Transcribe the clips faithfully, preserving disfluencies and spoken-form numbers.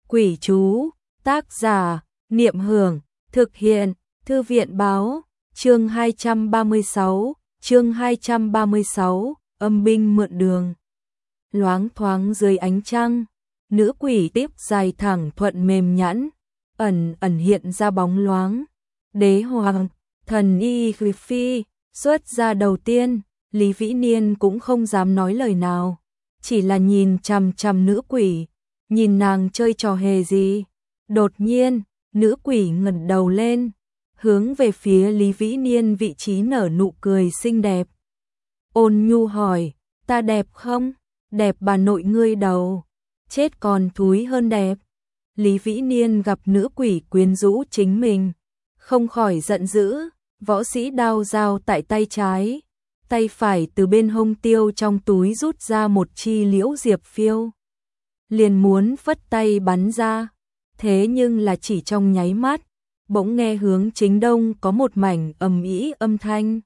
Quỷ chú, tác giả, Niệm Hưởng, thực hiện, Thư viện báo, chương hai trăm ba mươi sáu, chương hai trăm ba mươi sáu, âm binh mượn đường. Loáng thoáng dưới ánh trăng, nữ quỷ tiếp dài thẳng thuận mềm nhẵn, ẩn ẩn hiện ra bóng loáng. Đế hoàng, thần y phi, xuất ra đầu tiên, Lý Vĩ Niên cũng không dám nói lời nào, chỉ là nhìn chằm chằm nữ quỷ, nhìn nàng chơi trò hề gì. Đột nhiên, nữ quỷ ngẩng đầu lên, hướng về phía Lý Vĩ Niên vị trí nở nụ cười xinh đẹp. Ôn nhu hỏi, ta đẹp không? Đẹp bà nội ngươi đầu, chết còn thúi hơn đẹp. Lý Vĩ Niên gặp nữ quỷ quyến rũ chính mình, không khỏi giận dữ, võ sĩ đao dao tại tay trái, tay phải từ bên hông tiêu trong túi rút ra một chi liễu diệp phiêu. Liền muốn phất tay bắn ra, thế nhưng là chỉ trong nháy mắt, bỗng nghe hướng chính đông có một mảnh ầm ĩ âm thanh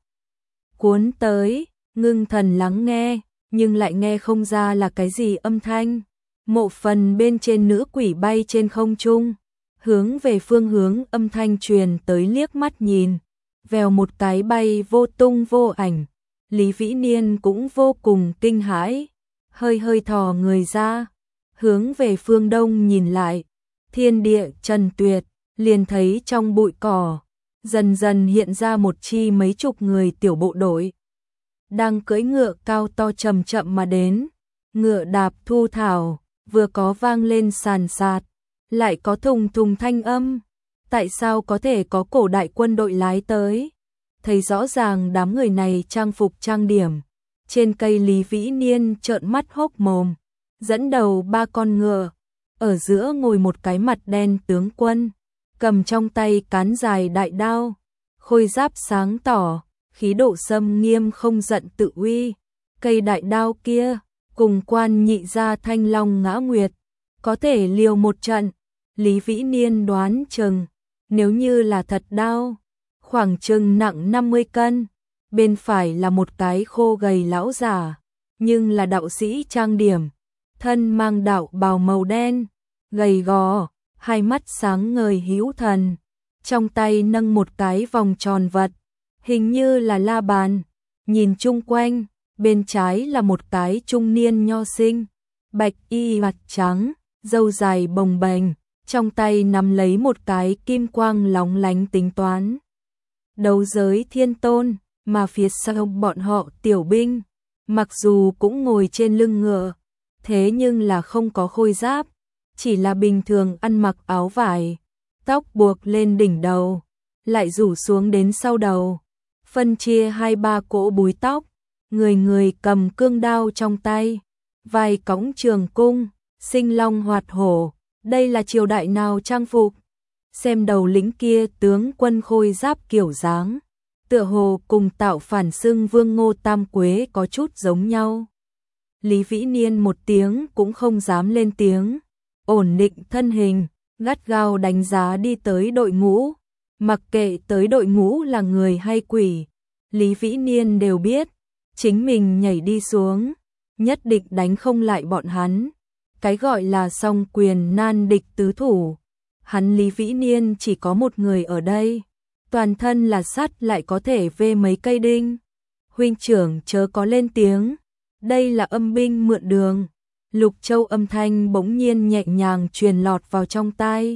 cuốn tới, ngưng thần lắng nghe, nhưng lại nghe không ra là cái gì âm thanh. Mộ phần bên trên nữ quỷ bay trên không trung, hướng về phương hướng âm thanh truyền tới liếc mắt nhìn, vèo một cái bay vô tung vô ảnh. Lý Vĩ Niên cũng vô cùng kinh hãi, hơi hơi thò người ra, hướng về phương đông nhìn lại, thiên địa trần tuyệt, liền thấy trong bụi cỏ, dần dần hiện ra một chi mấy chục người tiểu bộ đội. Đang cưỡi ngựa cao to chậm chậm mà đến, ngựa đạp thu thảo, vừa có vang lên sàn sạt, lại có thùng thùng thanh âm. Tại sao có thể có cổ đại quân đội lái tới? Thấy rõ ràng đám người này trang phục trang điểm, trên cây Lý Vĩ Niên trợn mắt hốc mồm, dẫn đầu ba con ngựa, ở giữa ngồi một cái mặt đen tướng quân, cầm trong tay cán dài đại đao, khôi giáp sáng tỏ, khí độ xâm nghiêm không giận tự uy. Cây đại đao kia, cùng quan nhị gia Thanh Long Ngã Nguyệt, có thể liều một trận. Lý Vĩ Niên đoán chừng, nếu như là thật đao, khoảng chừng nặng năm mươi cân, bên phải là một cái khô gầy lão già, nhưng là đạo sĩ trang điểm, thân mang đạo bào màu đen, gầy gò, hai mắt sáng ngời hữu thần, trong tay nâng một cái vòng tròn vật, hình như là la bàn. Nhìn chung quanh, bên trái là một cái trung niên nho sinh, bạch y mặt trắng, râu dài bồng bềnh, trong tay nắm lấy một cái kim quang lóng lánh tính toán đấu giới thiên tôn, mà phía sau bọn họ tiểu binh, mặc dù cũng ngồi trên lưng ngựa, thế nhưng là không có khôi giáp, chỉ là bình thường ăn mặc áo vải, tóc buộc lên đỉnh đầu, lại rủ xuống đến sau đầu, phân chia hai ba cỗ búi tóc, người người cầm cương đao trong tay, vai cõng trường cung, sinh long hoạt hổ. Đây là triều đại nào trang phục? Xem đầu lĩnh kia tướng quân khôi giáp kiểu dáng, tựa hồ cùng tạo phản xưng Vương Ngô Tam Quế có chút giống nhau. Lý Vĩ Niên một tiếng cũng không dám lên tiếng, ổn định thân hình, gắt gao đánh giá đi tới đội ngũ, mặc kệ tới đội ngũ là người hay quỷ, Lý Vĩ Niên đều biết, chính mình nhảy đi xuống, nhất định đánh không lại bọn hắn. Cái gọi là song quyền nan địch tứ thủ, hắn Lý Vĩ Niên chỉ có một người ở đây, toàn thân là sắt lại có thể vê mấy cây đinh. Huynh trưởng chớ có lên tiếng, đây là âm binh mượn đường. Lục Châu âm thanh bỗng nhiên nhẹ nhàng truyền lọt vào trong tai,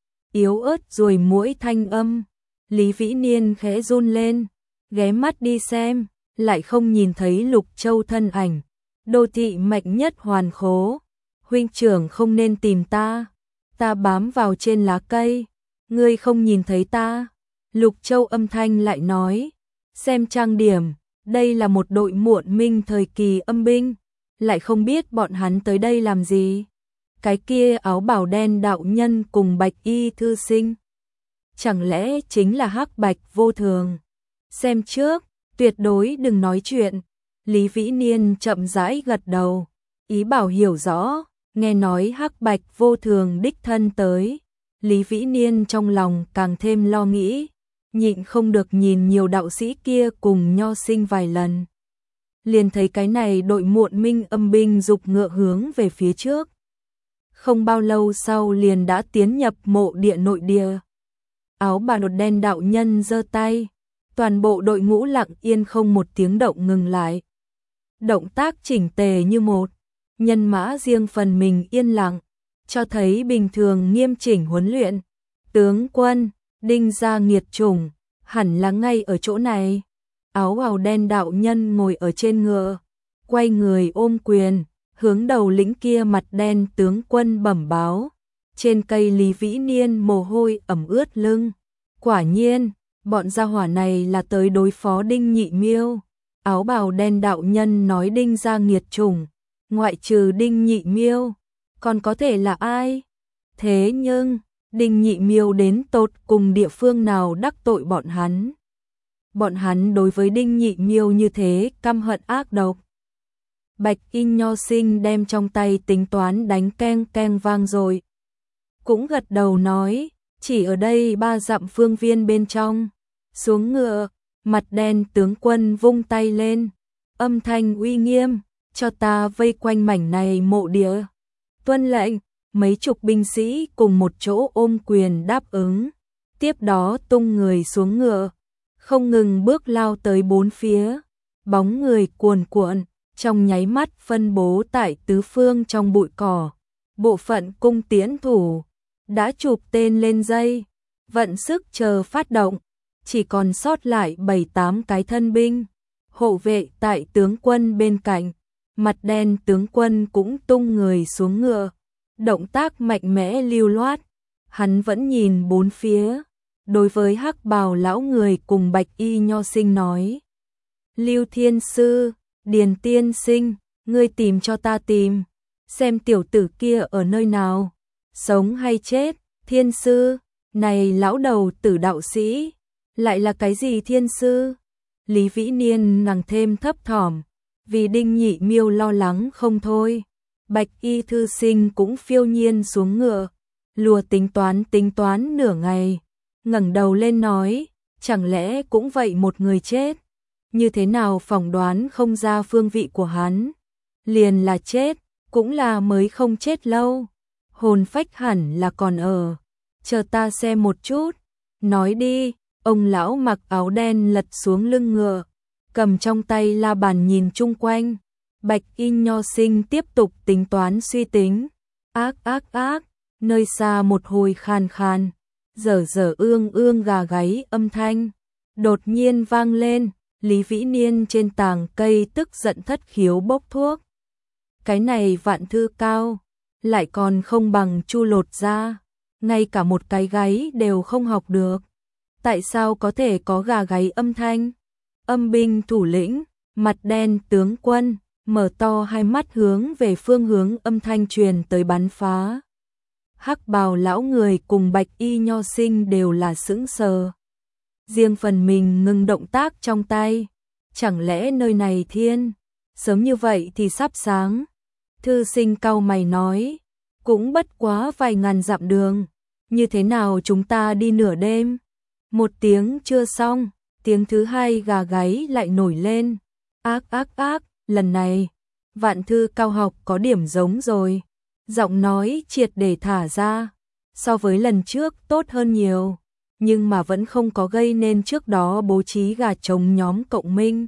yếu ớt ruồi muỗi thanh âm. Lý Vĩ Niên khẽ run lên, ghé mắt đi xem, lại không nhìn thấy Lục Châu thân ảnh. Đô thị mạnh nhất hoàn khố, huynh trưởng không nên tìm ta, ta bám vào trên lá cây, ngươi không nhìn thấy ta. Lục Châu âm thanh lại nói, xem trang điểm, đây là một đội muộn minh thời kỳ âm binh, lại không biết bọn hắn tới đây làm gì. Cái kia áo bào đen đạo nhân cùng bạch y thư sinh, chẳng lẽ chính là Hắc Bạch Vô Thường? Xem trước, tuyệt đối đừng nói chuyện. Lý Vĩ Niên chậm rãi gật đầu, ý bảo hiểu rõ. Nghe nói Hắc Bạch Vô Thường đích thân tới, Lý Vĩ Niên trong lòng càng thêm lo nghĩ, nhịn không được nhìn nhiều đạo sĩ kia cùng nho sinh vài lần. Liền thấy cái này đội muộn minh âm binh dục ngựa hướng về phía trước. không bao lâu sau liền đã tiến nhập mộ địa nội địa. Áo bào đột đen đạo nhân giơ tay, toàn bộ đội ngũ lặng yên không một tiếng động ngừng lại. Động tác chỉnh tề như một, nhân mã riêng phần mình yên lặng, cho thấy bình thường nghiêm chỉnh huấn luyện. Tướng quân, Đinh Gia Nghiệt Chủng, hẳn là ngay ở chỗ này. Áo bào đen đạo nhân ngồi ở trên ngựa, quay người ôm quyền, hướng đầu lĩnh kia mặt đen tướng quân bẩm báo. Trên cây Lý Vĩ Niên mồ hôi ẩm ướt lưng. Quả nhiên, bọn gia hỏa này là tới đối phó Đinh Nhị Miêu. Áo bào đen đạo nhân nói Đinh Gia Nghiệt Chủng, ngoại trừ Đinh Nhị Miêu, còn có thể là ai? Thế nhưng, Đinh Nhị Miêu đến tột cùng địa phương nào đắc tội bọn hắn? Bọn hắn đối với Đinh Nhị Miêu như thế căm hận ác độc. Bạch Y Nho Sinh đem trong tay tính toán đánh keng keng vang rồi. Cũng gật đầu nói, chỉ ở đây ba dặm phương viên bên trong. Xuống ngựa, mặt đen tướng quân vung tay lên, âm thanh uy nghiêm, cho ta vây quanh mảnh này mộ địa. Tuân lệnh, mấy chục binh sĩ cùng một chỗ ôm quyền đáp ứng. Tiếp đó tung người xuống ngựa, không ngừng bước lao tới bốn phía. Bóng người cuồn cuộn, trong nháy mắt phân bố tại tứ phương trong bụi cỏ. Bộ phận cung tiễn thủ đã chụp tên lên dây, vận sức chờ phát động, chỉ còn sót lại bảy tám cái thân binh. Hộ vệ tại tướng quân bên cạnh, mặt đen tướng quân cũng tung người xuống ngựa, động tác mạnh mẽ lưu loát. Hắn vẫn nhìn bốn phía, đối với hắc bào lão người cùng Bạch Y Nho Sinh nói: Lưu Thiên Sư, Điền Tiên Sinh, ngươi tìm cho ta tìm, xem tiểu tử kia ở nơi nào, sống hay chết. Thiên Sư, này lão đầu tử đạo sĩ, lại là cái gì Thiên Sư? Lý Vĩ Niên nàng thêm thấp thỏm, vì Đinh Nhị Miêu lo lắng không thôi. Bạch Y Thư Sinh cũng phiêu nhiên xuống ngựa, lùa tính toán tính toán nửa ngày, ngẩng đầu lên nói, chẳng lẽ cũng vậy một người chết? Như thế nào phỏng đoán không ra phương vị của hắn? Liền là chết, cũng là mới không chết lâu. Hồn phách hẳn là còn ở, chờ ta xem một chút. Nói đi. Ông lão mặc áo đen lật xuống lưng ngựa, cầm trong tay la bàn nhìn chung quanh. Bạch Y Nho Sinh tiếp tục tính toán suy tính. Ác ác ác, nơi xa một hồi khan khan, dở dở ương ương gà gáy âm thanh đột nhiên vang lên. Lý Vĩ Niên trên tàng cây tức giận thất khiếu bốc thuốc. Cái này vạn thư cao, lại còn không bằng Chu Lột ra, ngay cả một cái gáy đều không học được. Tại sao có thể có gà gáy âm thanh? Âm binh thủ lĩnh, mặt đen tướng quân, mở to hai mắt hướng về phương hướng âm thanh truyền tới bắn phá. Hắc bào lão người cùng Bạch Y Nho Sinh đều là sững sờ. Riêng phần mình ngừng động tác trong tay. Chẳng lẽ nơi này thiên? Sớm như vậy thì sắp sáng. Thư Sinh cau mày nói, cũng bất quá vài ngàn dặm đường, như thế nào chúng ta đi nửa đêm? Một tiếng chưa xong, tiếng thứ hai gà gáy lại nổi lên. Ác ác ác, lần này, vạn thư cao học có điểm giống rồi. Giọng nói triệt để thả ra, so với lần trước tốt hơn nhiều, nhưng mà vẫn không có gây nên trước đó bố trí gà trống nhóm cộng minh.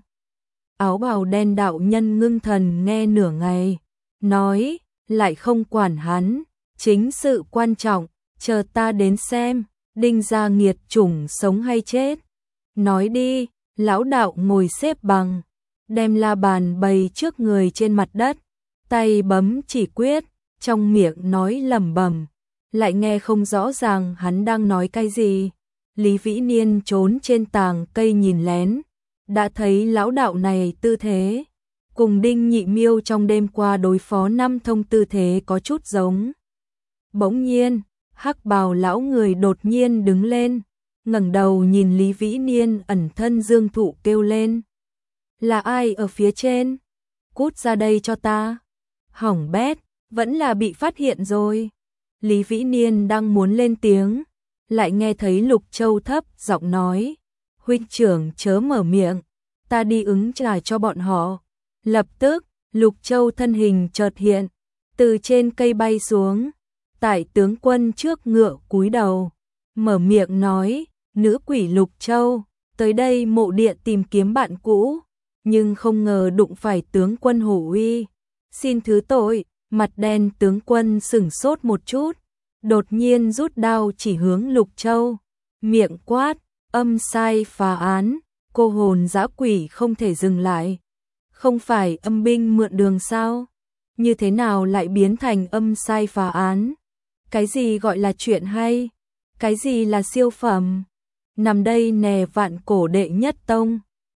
Áo bào đen đạo nhân ngưng thần nghe nửa ngày, nói, lại không quản hắn, chính sự quan trọng, chờ ta đến xem. Đinh Gia Nghiệt Chủng sống hay chết? Nói đi. Lão đạo ngồi xếp bằng, đem la bàn bày trước người trên mặt đất, tay bấm chỉ quyết, trong miệng nói lẩm bẩm, lại nghe không rõ ràng hắn đang nói cái gì. Lý Vĩ Niên trốn trên tàng cây nhìn lén, đã thấy lão đạo này tư thế, cùng Đinh Nhị Miêu trong đêm qua đối phó năm thông tư thế có chút giống. Bỗng nhiên, hắc bào lão người đột nhiên đứng lên, ngẩng đầu nhìn Lý Vĩ Niên ẩn thân dương thụ kêu lên. Là ai ở phía trên? Cút ra đây cho ta. Hỏng bét, vẫn là bị phát hiện rồi. Lý Vĩ Niên đang muốn lên tiếng, lại nghe thấy Lục Châu thấp giọng nói, huynh trưởng chớ mở miệng, ta đi ứng trả cho bọn họ. Lập tức, Lục Châu thân hình chợt hiện, từ trên cây bay xuống, Tại tướng quân trước ngựa cúi đầu, mở miệng nói, nữ quỷ Lục Châu, tới đây mộ địa tìm kiếm bạn cũ, nhưng không ngờ đụng phải tướng quân Hổ Uy. Xin thứ tội, mặt đen tướng quân sửng sốt một chút, đột nhiên rút đao chỉ hướng Lục Châu, miệng quát, âm sai phá án, cô hồn dã quỷ không thể dừng lại. Không phải âm binh mượn đường sao? Như thế nào lại biến thành âm sai phá án? Cái gì gọi là chuyện hay? Cái gì là siêu phẩm? Nằm đây nè vạn cổ đệ nhất tông.